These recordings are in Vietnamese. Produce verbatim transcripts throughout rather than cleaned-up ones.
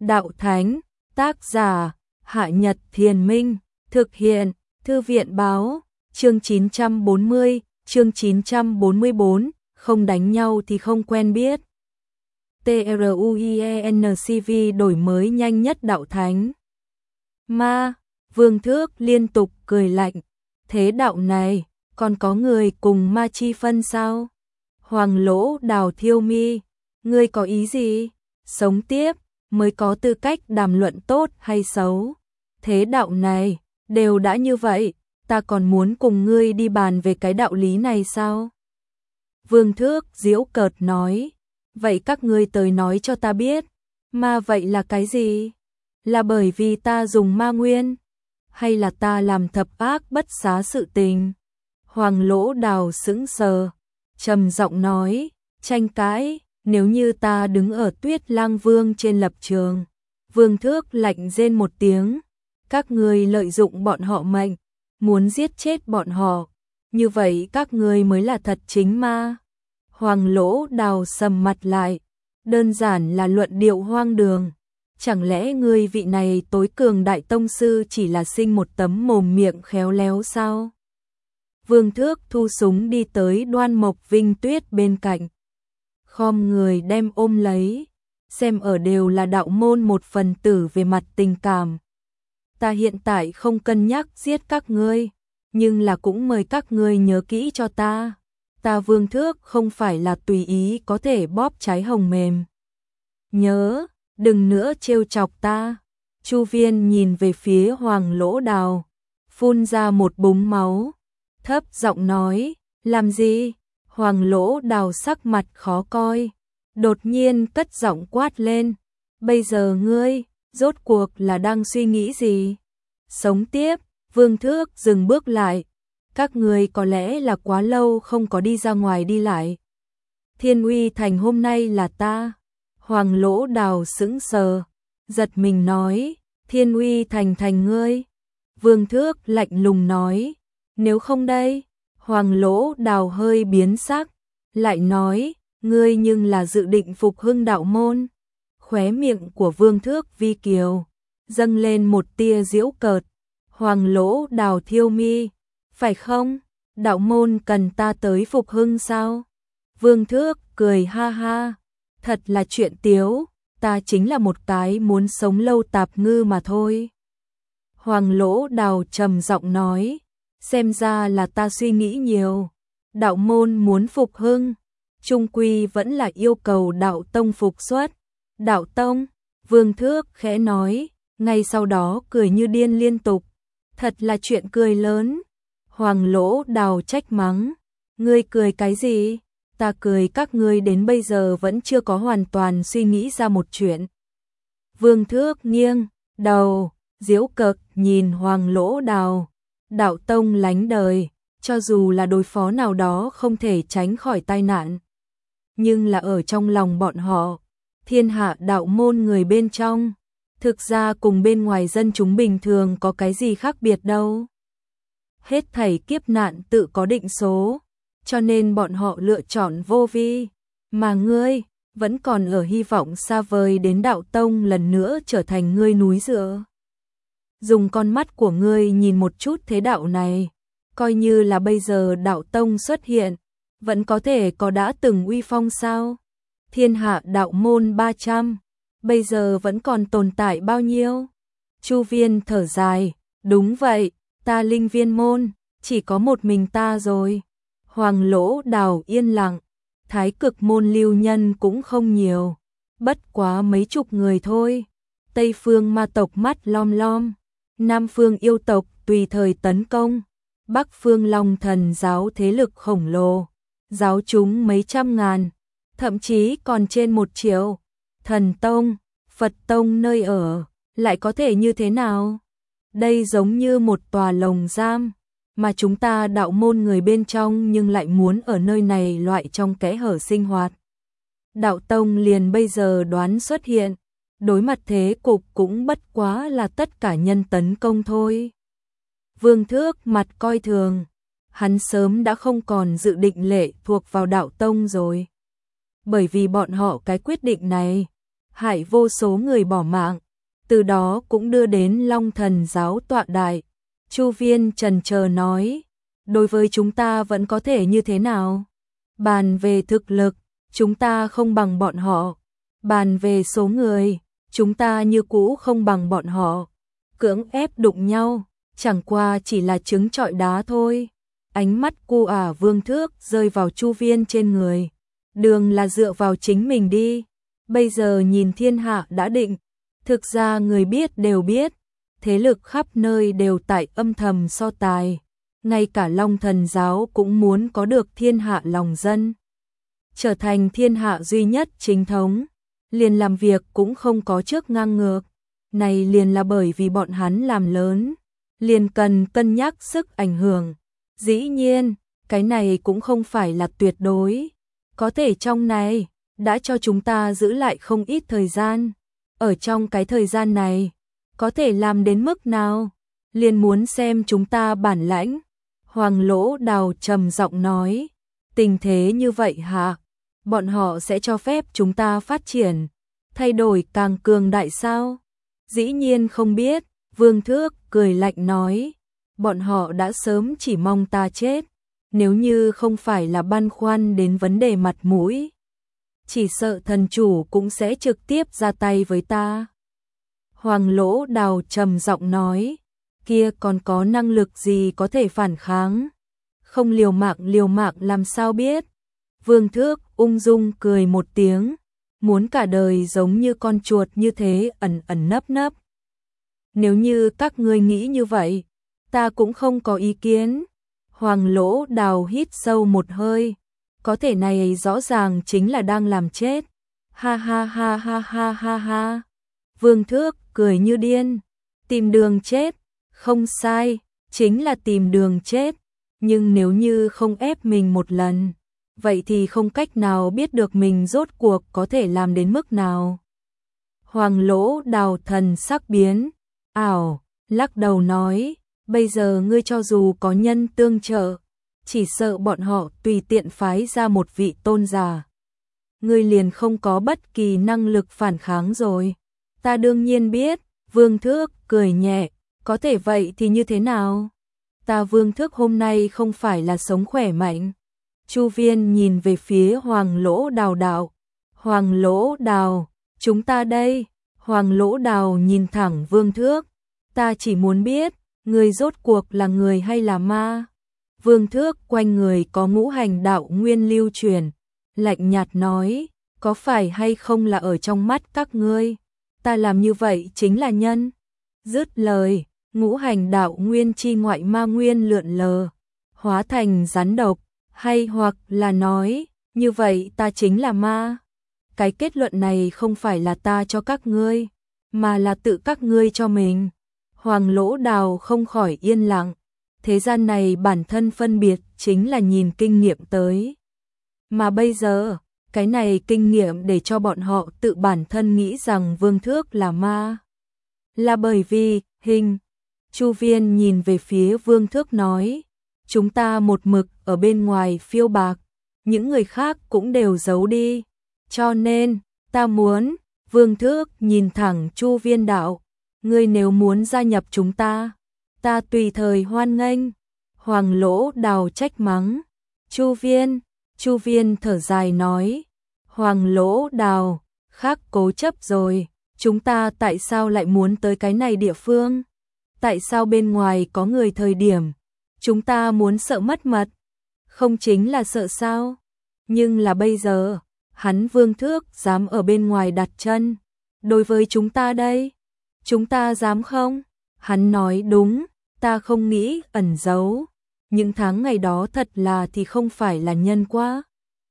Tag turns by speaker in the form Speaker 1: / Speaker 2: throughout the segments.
Speaker 1: Đạo Thánh, tác giả, Hạ Nhật Thiền Minh, thực hiện, Thư viện báo, chương chín trăm bốn mươi, chương chín trăm bốn mươi tư, không đánh nhau thì không quen biết. TRUIENCV đổi mới nhanh nhất Đạo Thánh. Ma, Vương Thước liên tục cười lạnh, thế đạo này, còn có người cùng ma chi phân sao? Hoàng Lỗ Đào thiêu mi, ngươi có ý gì? Sống tiếp, mới có tư cách đàm luận tốt hay xấu. Thế đạo này, đều đã như vậy, ta còn muốn cùng ngươi đi bàn về cái đạo lý này sao? Vương Thước giễu cợt nói, vậy các ngươi tới nói cho ta biết, ma vậy là cái gì? Là bởi vì ta dùng ma nguyên? Hay là ta làm thập ác bất xá sự tình? Hoàng Lỗ Đào sững sờ, trầm giọng nói, tranh cãi, nếu như ta đứng ở Tuyết Lang Vương trên lập trường. Vương Thước lạnh rên một tiếng, các ngươi lợi dụng bọn họ mệnh, muốn giết chết bọn họ, như vậy các ngươi mới là thật chính ma. Hoàng Lỗ Đào sầm mặt lại, đơn giản là luận điệu hoang đường. Chẳng lẽ ngươi vị này tối cường đại tông sư chỉ là sinh một tấm mồm miệng khéo léo sao? Vương Thước thu súng đi tới Đoan Mộc Vinh Tuyết bên cạnh, khom người đem ôm lấy, xem ở đều là đạo môn một phần tử về mặt tình cảm. Ta hiện tại không cân nhắc giết các ngươi, nhưng là cũng mời các ngươi nhớ kỹ cho ta. Ta Vương Thước không phải là tùy ý có thể bóp trái hồng mềm. Nhớ, đừng nữa trêu chọc ta. Chu Viên nhìn về phía Hoàng Lỗ Đào, phun ra một búng máu, thấp giọng nói, làm gì? Hoàng Lỗ Đào sắc mặt khó coi, đột nhiên cất giọng quát lên, bây giờ ngươi, rốt cuộc là đang suy nghĩ gì? Sống tiếp. Vương Thước dừng bước lại, các ngươi có lẽ là quá lâu không có đi ra ngoài đi lại. Thiên Uy Thành hôm nay là ta. Hoàng Lỗ Đào sững sờ, giật mình nói, Thiên Uy Thành thành ngươi. Vương Thước lạnh lùng nói, nếu không đây. Hoàng Lỗ Đào hơi biến sắc, lại nói, ngươi nhưng là dự định phục hưng đạo môn. Khóe miệng của Vương Thước vi kiều, dâng lên một tia giễu cợt. Hoàng Lỗ Đào thiêu mi, phải không? Đạo môn cần ta tới phục hưng sao? Vương Thước cười ha ha, thật là chuyện tiếu, ta chính là một cái muốn sống lâu tạp ngư mà thôi. Hoàng Lỗ Đào trầm giọng nói, xem ra là ta suy nghĩ nhiều. Đạo môn muốn phục hưng, chung quy vẫn là yêu cầu đạo tông phục xuất. Đạo tông, Vương Thước khẽ nói, ngay sau đó cười như điên liên tục. Thật là chuyện cười lớn. Hoàng Lỗ Đào trách mắng, ngươi cười cái gì? Ta cười các ngươi đến bây giờ vẫn chưa có hoàn toàn suy nghĩ ra một chuyện. Vương Thước nghiêng đầu, giễu cợt nhìn Hoàng Lỗ Đào, đạo tông lánh đời, cho dù là đối phó nào đó không thể tránh khỏi tai nạn, nhưng là ở trong lòng bọn họ, thiên hạ đạo môn người bên trong, thực ra cùng bên ngoài dân chúng bình thường có cái gì khác biệt đâu. Hết thảy kiếp nạn tự có định số, cho nên bọn họ lựa chọn vô vi, mà ngươi vẫn còn ở hy vọng xa vời đến đạo tông lần nữa trở thành ngươi núi dựa. Dùng con mắt của ngươi nhìn một chút thế đạo này, coi như là bây giờ đạo tông xuất hiện, vẫn có thể có đã từng uy phong sao? Thiên hạ đạo môn ba trăm, bây giờ vẫn còn tồn tại bao nhiêu? Chu Viên thở dài, đúng vậy, ta Linh Viên môn, chỉ có một mình ta rồi. Hoàng Lỗ Đào yên lặng, Thái Cực môn lưu nhân cũng không nhiều, bất quá mấy chục người thôi. Tây phương ma tộc mắt lom lom, Nam phương yêu tộc tùy thời tấn công, Bắc phương Long Thần giáo thế lực khổng lồ, giáo chúng mấy trăm ngàn, thậm chí còn trên một triệu. Thần tông, Phật tông nơi ở, lại có thể như thế nào? Đây giống như một tòa lồng giam, mà chúng ta đạo môn người bên trong nhưng lại muốn ở nơi này loại trong kẽ hở sinh hoạt. Đạo tông liền bây giờ đoán xuất hiện, đối mặt thế cục cũng bất quá là tất cả nhân tấn công thôi. Vương Thước mặt coi thường, hắn sớm đã không còn dự định lệ thuộc vào đạo tông rồi. Bởi vì bọn họ cái quyết định này, hại vô số người bỏ mạng, từ đó cũng đưa đến Long Thần giáo tọa đại. Chu Viên chần chờ nói, đối với chúng ta vẫn có thể như thế nào? Bàn về thực lực, chúng ta không bằng bọn họ. Bàn về số người, chúng ta như cũ không bằng bọn họ. Cưỡng ép đụng nhau, chẳng qua chỉ là trứng trọi đá thôi. Ánh mắt cu ả Vương Thước rơi vào Chu Viên trên người. Đường là dựa vào chính mình đi. Bây giờ nhìn thiên hạ đã định. Thực ra người biết đều biết. Thế lực khắp nơi đều tại âm thầm so tài. Ngay cả Long Thần giáo cũng muốn có được thiên hạ lòng dân. Trở thành thiên hạ duy nhất chính thống. Liền làm việc cũng không có trước ngang ngược. Này liền là bởi vì bọn hắn làm lớn. Liền cần cân nhắc sức ảnh hưởng. Dĩ nhiên, cái này cũng không phải là tuyệt đối. Có thể trong này, đã cho chúng ta giữ lại không ít thời gian. Ở trong cái thời gian này, có thể làm đến mức nào? Liền muốn xem chúng ta bản lãnh. Hoàng Lỗ Đào trầm giọng nói, tình thế như vậy hả? Bọn họ sẽ cho phép chúng ta phát triển, thay đổi càng cường đại sao? Dĩ nhiên không biết, Vương Thước cười lạnh nói, bọn họ đã sớm chỉ mong ta chết, nếu như không phải là băn khoăn đến vấn đề mặt mũi. Chỉ sợ thần chủ cũng sẽ trực tiếp ra tay với ta. Hoàng Lỗ Đào trầm giọng nói, kia còn có năng lực gì có thể phản kháng? Không liều mạng liều mạng làm sao biết? Vương Thước ung dung cười một tiếng, muốn cả đời giống như con chuột như thế ẩn ẩn nấp nấp. Nếu như các ngươi nghĩ như vậy, ta cũng không có ý kiến. Hoàng Lỗ Đào hít sâu một hơi, có thể này rõ ràng chính là đang làm chết. Ha ha ha ha ha ha ha. Vương Thước cười như điên, tìm đường chết, không sai, chính là tìm đường chết. Nhưng nếu như không ép mình một lần, vậy thì không cách nào biết được mình rốt cuộc có thể làm đến mức nào. Hoàng Lỗ Đào thần sắc biến, ảo, lắc đầu nói, bây giờ ngươi cho dù có nhân tương trợ, chỉ sợ bọn họ tùy tiện phái ra một vị tôn giả. Ngươi liền không có bất kỳ năng lực phản kháng rồi. Ta đương nhiên biết, Vương Thước cười nhẹ, có thể vậy thì như thế nào? Ta Vương Thước hôm nay không phải là sống khỏe mạnh. Chu Viên nhìn về phía Hoàng Lỗ Đào đạo. Hoàng Lỗ Đào, chúng ta đây. Hoàng Lỗ Đào nhìn thẳng Vương Thước. Ta chỉ muốn biết, người rốt cuộc là người hay là ma? Vương Thước quanh người có ngũ hành đạo nguyên lưu truyền. Lạnh nhạt nói, có phải hay không là ở trong mắt các ngươi? Ta làm như vậy chính là nhân. Dứt lời, ngũ hành đạo nguyên chi ngoại ma nguyên lượn lờ, hóa thành rắn độc, hay hoặc là nói, như vậy ta chính là ma. Cái kết luận này không phải là ta cho các ngươi, mà là tự các ngươi cho mình. Hoàng Lỗ Đào không khỏi yên lặng, thế gian này bản thân phân biệt chính là nhìn kinh nghiệm tới. Mà bây giờ, cái này kinh nghiệm để cho bọn họ tự bản thân nghĩ rằng Vương Thước là ma. Là bởi vì, hình, Chu Viên nhìn về phía Vương Thước nói, chúng ta một mực ở bên ngoài phiêu bạc, những người khác cũng đều giấu đi. Cho nên, ta muốn, Vương Thước nhìn thẳng Chu Viên đạo, ngươi nếu muốn gia nhập chúng ta, ta tùy thời hoan nghênh. Hoàng Lỗ Đào trách mắng, Chu Viên, Chu Viên thở dài nói, Hoàng Lỗ Đào, khác cố chấp rồi, chúng ta tại sao lại muốn tới cái này địa phương? Tại sao bên ngoài có người thời điểm, chúng ta muốn sợ mất mật? Không chính là sợ sao? Nhưng là bây giờ, hắn Vương Thước dám ở bên ngoài đặt chân. Đối với chúng ta đây, chúng ta dám không? Hắn nói đúng, ta không nghĩ ẩn giấu. Những tháng ngày đó thật là thì không phải là nhân quá.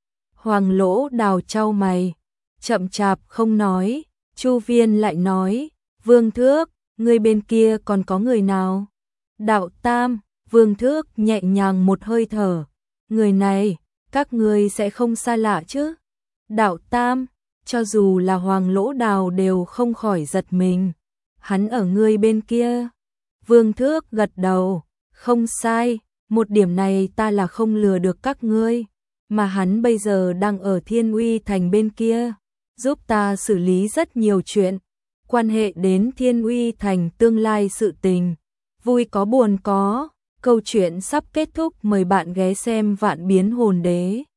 Speaker 1: Hoàng Lỗ Đào chau mày, chậm chạp không nói. Chu Viên lại nói, Vương Thước, người bên kia còn có người nào? Đạo Tam, Vương Thước nhẹ nhàng một hơi thở. Người này, các ngươi sẽ không xa lạ chứ? Đạo Tam, cho dù là Hoàng Lỗ Đào đều không khỏi giật mình. Hắn ở ngươi bên kia. Vương Thước gật đầu, không sai, một điểm này ta là không lừa được các ngươi. Mà hắn bây giờ đang ở Thiên Uy Thành bên kia. giúp ta xử lý rất nhiều chuyện, quan hệ đến Thiên Uy Thành tương lai sự tình, vui có buồn có. Câu chuyện sắp kết thúc, mời bạn ghé xem Vạn Biến Hồn Đế.